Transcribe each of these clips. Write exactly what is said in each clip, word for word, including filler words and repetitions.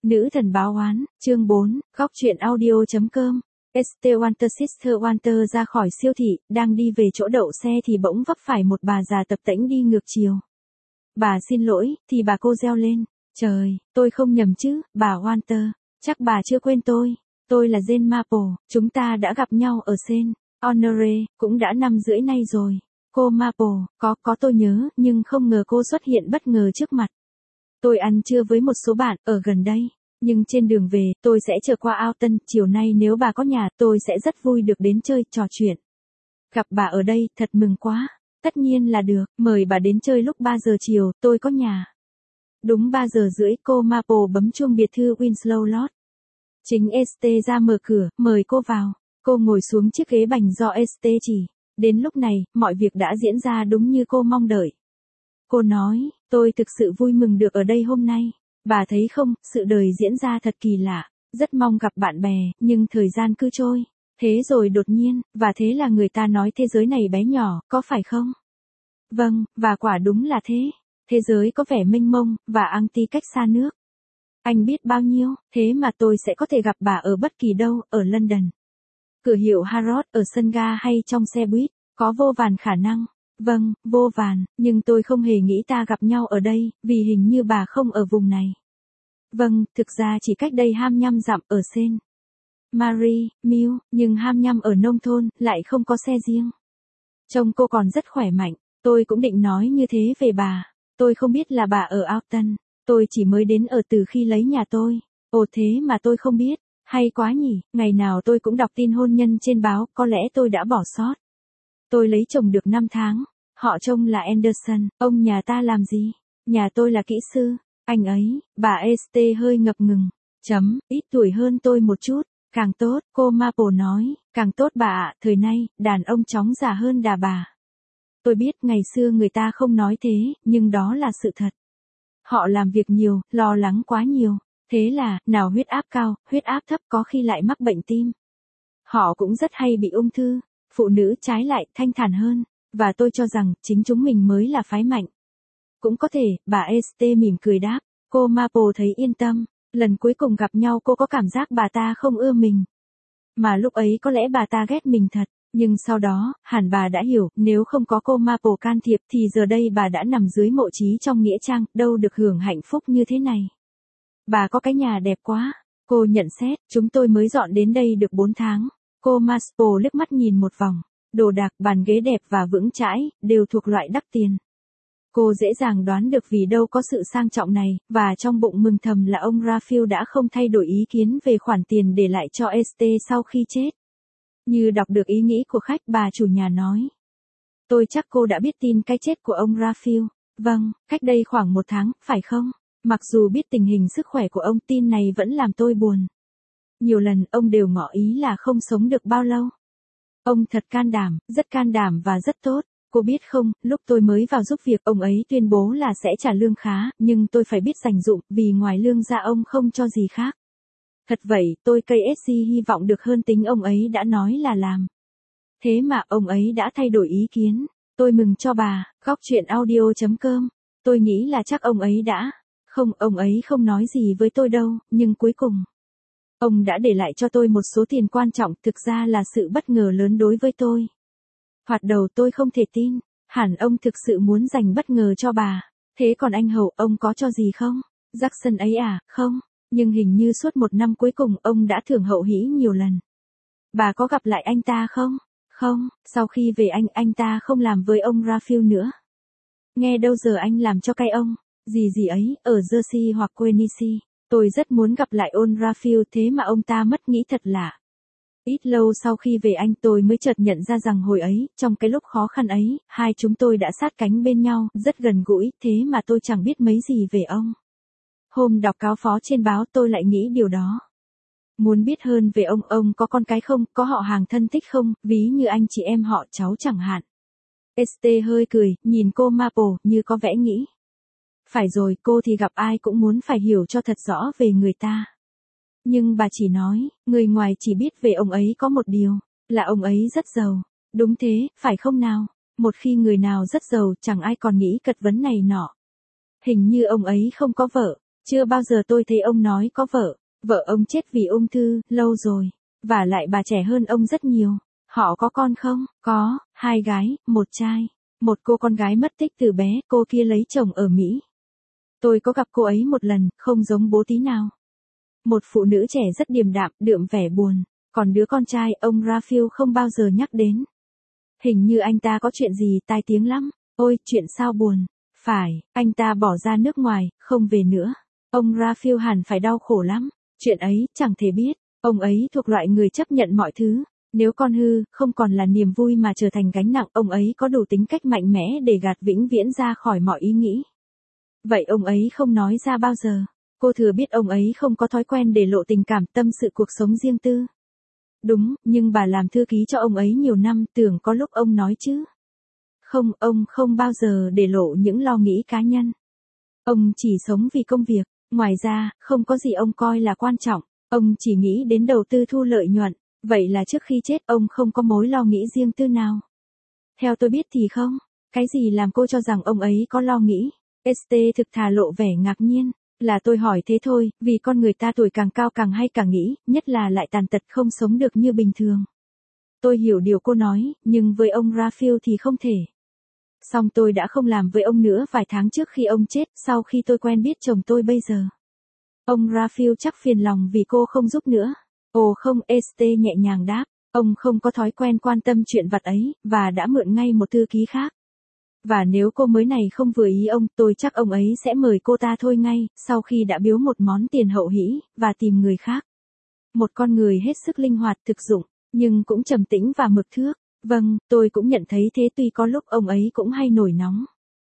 Nữ thần báo oán, chương bốn, góc truyện audio.com. Estelle Walter Sister Walter ra khỏi siêu thị, đang đi về chỗ đậu xe thì bỗng vấp phải một bà già tập tễnh đi ngược chiều. Bà xin lỗi, thì bà cô reo lên. Trời, tôi không nhầm chứ, bà Walter, chắc bà chưa quên tôi. Tôi là Jane Maple, chúng ta đã gặp nhau ở Saint Honore, cũng đã năm rưỡi nay rồi. Cô Maple, có, có tôi nhớ, nhưng không ngờ cô xuất hiện bất ngờ trước mặt. Tôi ăn trưa với một số bạn ở gần đây, nhưng trên đường về, tôi sẽ chờ qua Alton, chiều nay nếu bà có nhà, tôi sẽ rất vui được đến chơi, trò chuyện. Gặp bà ở đây, thật mừng quá. Tất nhiên là được, mời bà đến chơi lúc ba giờ chiều, tôi có nhà. Đúng ba giờ rưỡi, cô Maple bấm chuông biệt thư Winslow Lodge. Chính Estelle ra mở cửa, mời cô vào. Cô ngồi xuống chiếc ghế bành do Estelle chỉ. Đến lúc này, mọi việc đã diễn ra đúng như cô mong đợi. Cô nói, tôi thực sự vui mừng được ở đây hôm nay. Bà thấy không, sự đời diễn ra thật kỳ lạ. Rất mong gặp bạn bè, nhưng thời gian cứ trôi. Thế rồi đột nhiên, và thế là người ta nói thế giới này bé nhỏ, có phải không? Vâng, và quả đúng là thế. Thế giới có vẻ mênh mông, và anti cách xa nước. Anh biết bao nhiêu, thế mà tôi sẽ có thể gặp bà ở bất kỳ đâu, ở London. Cửa hiệu Harrods, ở sân ga hay trong xe buýt, có vô vàn khả năng. Vâng, vô vàn, nhưng tôi không hề nghĩ ta gặp nhau ở đây, vì hình như bà không ở vùng này. Vâng, thực ra chỉ cách đây hai mươi lăm dặm ở Saint Mary, Mill, nhưng hai mươi lăm ở nông thôn, lại không có xe riêng. Trông cô còn rất khỏe mạnh, tôi cũng định nói như thế về bà. Tôi không biết là bà ở Alton, tôi chỉ mới đến ở từ khi lấy nhà tôi. Ồ thế mà tôi không biết, hay quá nhỉ, ngày nào tôi cũng đọc tin hôn nhân trên báo, có lẽ tôi đã bỏ sót. Tôi lấy chồng được năm tháng, họ trông là Anderson, ông nhà ta làm gì? Nhà tôi là kỹ sư, anh ấy, bà Estelle hơi ngập ngừng, chấm, ít tuổi hơn tôi một chút, càng tốt, cô Maple nói, càng tốt bà ạ, thời nay, đàn ông chóng già hơn đà bà. Tôi biết ngày xưa người ta không nói thế, nhưng đó là sự thật. Họ làm việc nhiều, lo lắng quá nhiều, thế là, nào huyết áp cao, huyết áp thấp có khi lại mắc bệnh tim. Họ cũng rất hay bị ung thư. Phụ nữ trái lại thanh thản hơn, và tôi cho rằng chính chúng mình mới là phái mạnh. Cũng có thể, bà Estelle mỉm cười đáp, cô Maple thấy yên tâm, lần cuối cùng gặp nhau cô có cảm giác bà ta không ưa mình. Mà lúc ấy có lẽ bà ta ghét mình thật, nhưng sau đó, hẳn bà đã hiểu, nếu không có cô Maple can thiệp thì giờ đây bà đã nằm dưới mộ chí trong nghĩa trang, đâu được hưởng hạnh phúc như thế này. Bà có cái nhà đẹp quá, cô nhận xét, chúng tôi mới dọn đến đây được bốn tháng. Cô Maple liếc mắt nhìn một vòng, đồ đạc, bàn ghế đẹp và vững chãi, đều thuộc loại đắt tiền. Cô dễ dàng đoán được vì đâu có sự sang trọng này, và trong bụng mừng thầm là ông Raphael đã không thay đổi ý kiến về khoản tiền để lại cho Estelle sau khi chết. Như đọc được ý nghĩ của khách, bà chủ nhà nói. Tôi chắc cô đã biết tin cái chết của ông Raphael. Vâng, cách đây khoảng một tháng, phải không? Mặc dù biết tình hình sức khỏe của ông, tin này vẫn làm tôi buồn. Nhiều lần ông đều ngỏ ý là không sống được bao lâu. Ông thật can đảm, rất can đảm và rất tốt. Cô biết không, lúc tôi mới vào giúp việc, ông ấy tuyên bố là sẽ trả lương khá, nhưng tôi phải biết dành dụm, vì ngoài lương ra ông không cho gì khác. Thật vậy, tôi ca ét xê hy vọng được hơn tính ông ấy đã nói là làm. Thế mà ông ấy đã thay đổi ý kiến. Tôi mừng cho bà, góc truyện audio.com. Tôi nghĩ là chắc ông ấy đã. Không, ông ấy không nói gì với tôi đâu, nhưng cuối cùng. Ông đã để lại cho tôi một số tiền quan trọng, thực ra là sự bất ngờ lớn đối với tôi. Thoạt đầu tôi không thể tin, hẳn ông thực sự muốn dành bất ngờ cho bà. Thế còn anh Hậu, ông có cho gì không? Jackson ấy à, không, nhưng hình như suốt một năm cuối cùng ông đã thưởng Hậu hĩ nhiều lần. Bà có gặp lại anh ta không? Không, sau khi về anh, anh ta không làm với ông Raphael nữa. Nghe đâu giờ anh làm cho cay ông, gì gì ấy, ở Jersey hoặc Quincy. Tôi rất muốn gặp lại ông Raphael, thế mà ông ta mất, nghĩ thật lạ. Ít lâu sau khi về anh, tôi mới chợt nhận ra rằng hồi ấy, trong cái lúc khó khăn ấy, hai chúng tôi đã sát cánh bên nhau, rất gần gũi, thế mà tôi chẳng biết mấy gì về ông. Hôm đọc cáo phó trên báo tôi lại nghĩ điều đó. Muốn biết hơn về ông, ông có con cái không, có họ hàng thân thích không, ví như anh chị em họ cháu chẳng hạn. Estelle hơi cười, nhìn cô Maple, như có vẻ nghĩ. Phải rồi, cô thì gặp ai cũng muốn phải hiểu cho thật rõ về người ta. Nhưng bà chỉ nói, người ngoài chỉ biết về ông ấy có một điều, là ông ấy rất giàu. Đúng thế, phải không nào? Một khi người nào rất giàu, chẳng ai còn nghĩ cật vấn này nọ. Hình như ông ấy không có vợ, Chưa bao giờ tôi thấy ông nói có vợ. Vợ ông chết vì ung thư, lâu rồi. Và lại bà trẻ hơn ông rất nhiều. Họ có con không? Có, hai gái, một trai. Một cô con gái mất tích từ bé, cô kia lấy chồng ở Mỹ. Tôi có gặp cô ấy một lần, không giống bố tí nào. Một phụ nữ trẻ rất điềm đạm, đượm vẻ buồn. Còn đứa con trai, ông Raphael không bao giờ nhắc đến. Hình như anh ta có chuyện gì tai tiếng lắm. Ôi, chuyện sao buồn. Phải, anh ta bỏ ra nước ngoài, không về nữa. Ông Raphael hẳn phải đau khổ lắm. Chuyện ấy, chẳng thể biết. Ông ấy thuộc loại người chấp nhận mọi thứ. Nếu con hư, không còn là niềm vui mà trở thành gánh nặng, ông ấy có đủ tính cách mạnh mẽ để gạt vĩnh viễn ra khỏi mọi ý nghĩ. Vậy ông ấy không nói ra bao giờ. Cô thừa biết ông ấy không có thói quen để lộ tình cảm, tâm sự cuộc sống riêng tư. Đúng, nhưng bà làm thư ký cho ông ấy nhiều năm, tưởng có lúc ông nói chứ. Không, ông không bao giờ để lộ những lo nghĩ cá nhân. Ông chỉ sống vì công việc, ngoài ra, không có gì ông coi là quan trọng. Ông chỉ nghĩ đến đầu tư thu lợi nhuận. Vậy là trước khi chết ông không có mối lo nghĩ riêng tư nào. Theo tôi biết thì không. Cái gì làm cô cho rằng ông ấy có lo nghĩ? ét tê thực thà lộ vẻ ngạc nhiên. Là tôi hỏi thế thôi, vì con người ta tuổi càng cao càng hay càng nghĩ, nhất là lại tàn tật không sống được như bình thường. Tôi hiểu điều cô nói, nhưng với ông Raphael thì không thể. Xong tôi đã không làm với ông nữa vài tháng trước khi ông chết, sau khi tôi quen biết chồng tôi bây giờ. Ông Raphael chắc phiền lòng vì cô không giúp nữa. Ồ không, ét tê nhẹ nhàng đáp. Ông không có thói quen quan tâm chuyện vặt ấy, và đã mượn ngay một thư ký khác. Và nếu cô mới này không vừa ý ông, tôi chắc ông ấy sẽ mời cô ta thôi ngay, sau khi đã biếu một món tiền hậu hĩ, và tìm người khác. Một con người hết sức linh hoạt thực dụng, nhưng cũng trầm tĩnh và mực thước. Vâng, tôi cũng nhận thấy thế, tuy có lúc ông ấy cũng hay nổi nóng.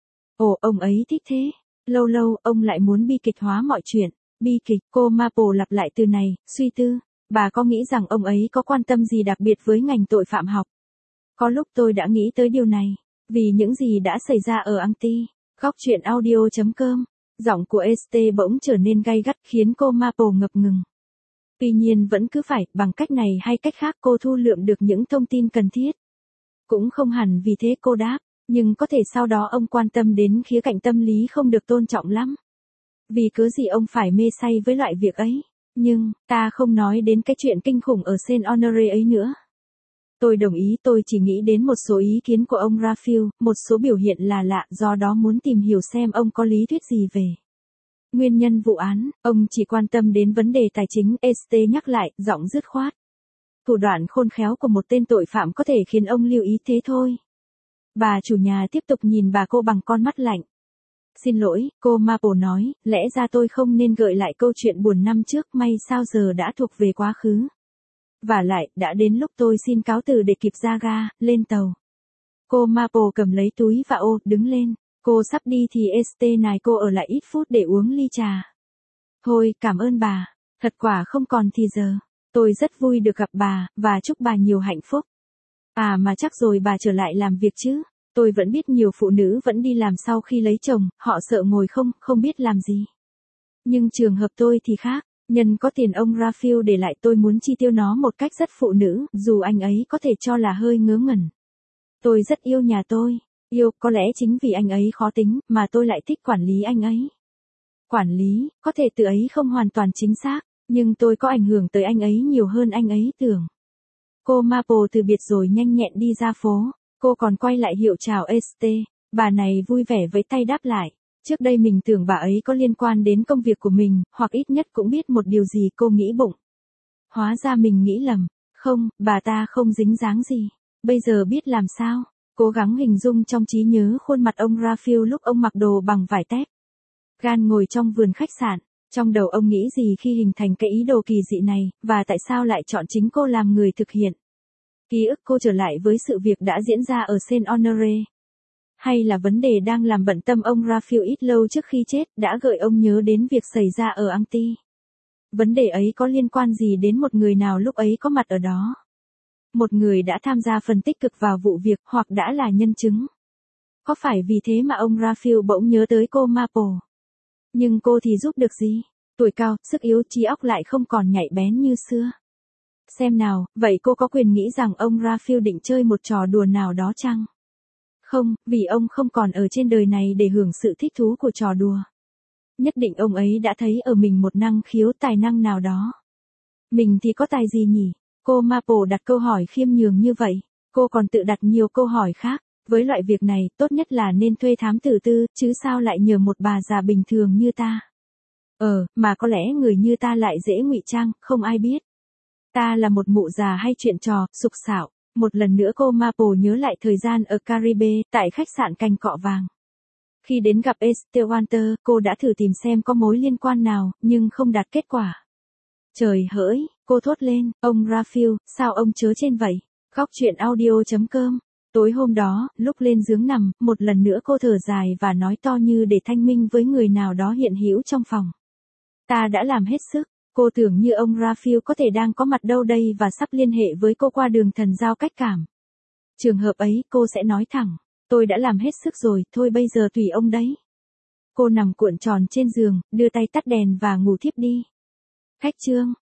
Ồ, ông ấy thích thế. Lâu lâu, ông lại muốn bi kịch hóa mọi chuyện. Bi kịch, cô Maple lặp lại từ này, suy tư. Bà có nghĩ rằng ông ấy có quan tâm gì đặc biệt với ngành tội phạm học? Có lúc tôi đã nghĩ tới điều này, vì những gì đã xảy ra ở Anti. Góc chuyện audio chấm com. Giọng của ét tê bỗng trở nên gay gắt khiến cô Maple ngập ngừng. Tuy nhiên vẫn cứ phải, bằng cách này hay cách khác cô thu lượm được những thông tin cần thiết. Cũng không hẳn vì thế cô đáp, nhưng có thể sau đó ông quan tâm đến khía cạnh tâm lý không được tôn trọng lắm. Vì cớ gì ông phải mê say với loại việc ấy? Nhưng, ta không nói đến cái chuyện kinh khủng ở Saint Honoré ấy nữa. Tôi đồng ý, tôi chỉ nghĩ đến một số ý kiến của ông Raphael, một số biểu hiện là lạ, do đó muốn tìm hiểu xem ông có lý thuyết gì về nguyên nhân vụ án. Ông chỉ quan tâm đến vấn đề tài chính, ét tê nhắc lại, giọng dứt khoát. Thủ đoạn khôn khéo của một tên tội phạm có thể khiến ông lưu ý thế thôi. Bà chủ nhà tiếp tục nhìn bà cô bằng con mắt lạnh. Xin lỗi, cô Maple nói, lẽ ra tôi không nên gợi lại câu chuyện buồn năm trước, may sao giờ đã thuộc về quá khứ. Và lại, đã đến lúc tôi xin cáo từ để kịp ra ga, lên tàu. Cô Maple cầm lấy túi và ô, đứng lên. Cô sắp đi thì ét tê này cô ở lại ít phút để uống ly trà. Thôi, cảm ơn bà. Thật quả không còn thì giờ. Tôi rất vui được gặp bà, và chúc bà nhiều hạnh phúc. À mà chắc rồi bà trở lại làm việc chứ. Tôi vẫn biết nhiều phụ nữ vẫn đi làm sau khi lấy chồng, họ sợ ngồi không, không biết làm gì. Nhưng trường hợp tôi thì khác. Nhân có tiền ông Raphael để lại, tôi muốn chi tiêu nó một cách rất phụ nữ, dù anh ấy có thể cho là hơi ngớ ngẩn. Tôi rất yêu nhà tôi. Yêu, có lẽ chính vì anh ấy khó tính, mà tôi lại thích quản lý anh ấy. Quản lý, có thể từ ấy không hoàn toàn chính xác, nhưng tôi có ảnh hưởng tới anh ấy nhiều hơn anh ấy tưởng. Cô Maple từ biệt rồi nhanh nhẹn đi ra phố. Cô còn quay lại hiệu chào ét tê. Bà này vui vẻ với tay đáp lại. Trước đây mình tưởng bà ấy có liên quan đến công việc của mình, hoặc ít nhất cũng biết một điều gì, cô nghĩ bụng. Hóa ra mình nghĩ lầm. Không, bà ta không dính dáng gì. Bây giờ biết làm sao. Cố gắng hình dung trong trí nhớ khuôn mặt ông Raphael lúc ông mặc đồ bằng vải tép. Gan ngồi trong vườn khách sạn. Trong đầu ông nghĩ gì khi hình thành cái ý đồ kỳ dị này, và tại sao lại chọn chính cô làm người thực hiện. Ký ức cô trở lại với sự việc đã diễn ra ở Saint Honoré. Hay là vấn đề đang làm bận tâm ông Raphael ít lâu trước khi chết, đã gợi ông nhớ đến việc xảy ra ở Anti. Vấn đề ấy có liên quan gì đến một người nào lúc ấy có mặt ở đó? Một người đã tham gia phần tích cực vào vụ việc, hoặc đã là nhân chứng. Có phải vì thế mà ông Raphael bỗng nhớ tới cô Maple? Nhưng cô thì giúp được gì? Tuổi cao, sức yếu, trí óc lại không còn nhạy bén như xưa. Xem nào, vậy cô có quyền nghĩ rằng ông Raphael định chơi một trò đùa nào đó chăng? Không, vì ông không còn ở trên đời này để hưởng sự thích thú của trò đùa. Nhất định ông ấy đã thấy ở mình một năng khiếu tài năng nào đó. Mình thì có tài gì nhỉ? Cô Maple đặt câu hỏi khiêm nhường như vậy. Cô còn tự đặt nhiều câu hỏi khác. Với loại việc này, tốt nhất là nên thuê thám tử tư, chứ sao lại nhờ một bà già bình thường như ta. Ờ, mà có lẽ người như ta lại dễ ngụy trang, không ai biết. Ta là một mụ già hay chuyện trò, sục sạo. Một lần nữa cô Maple nhớ lại thời gian ở Caribe, tại khách sạn cành cọ vàng. Khi đến gặp Estelle Walter, cô đã thử tìm xem có mối liên quan nào, nhưng không đạt kết quả. Trời hỡi, cô thốt lên, ông Raphael, sao ông chớ trên vậy? Góc chuyện audio chấm com. Tối hôm đó, lúc lên giường nằm, một lần nữa cô thở dài và nói to như để thanh minh với người nào đó hiện hữu trong phòng. Ta đã làm hết sức. Cô tưởng như ông Raphael có thể đang có mặt đâu đây và sắp liên hệ với cô qua đường thần giao cách cảm. Trường hợp ấy, cô sẽ nói thẳng, tôi đã làm hết sức rồi, thôi bây giờ tùy ông đấy. Cô nằm cuộn tròn trên giường, đưa tay tắt đèn và ngủ thiếp đi. Khách trương.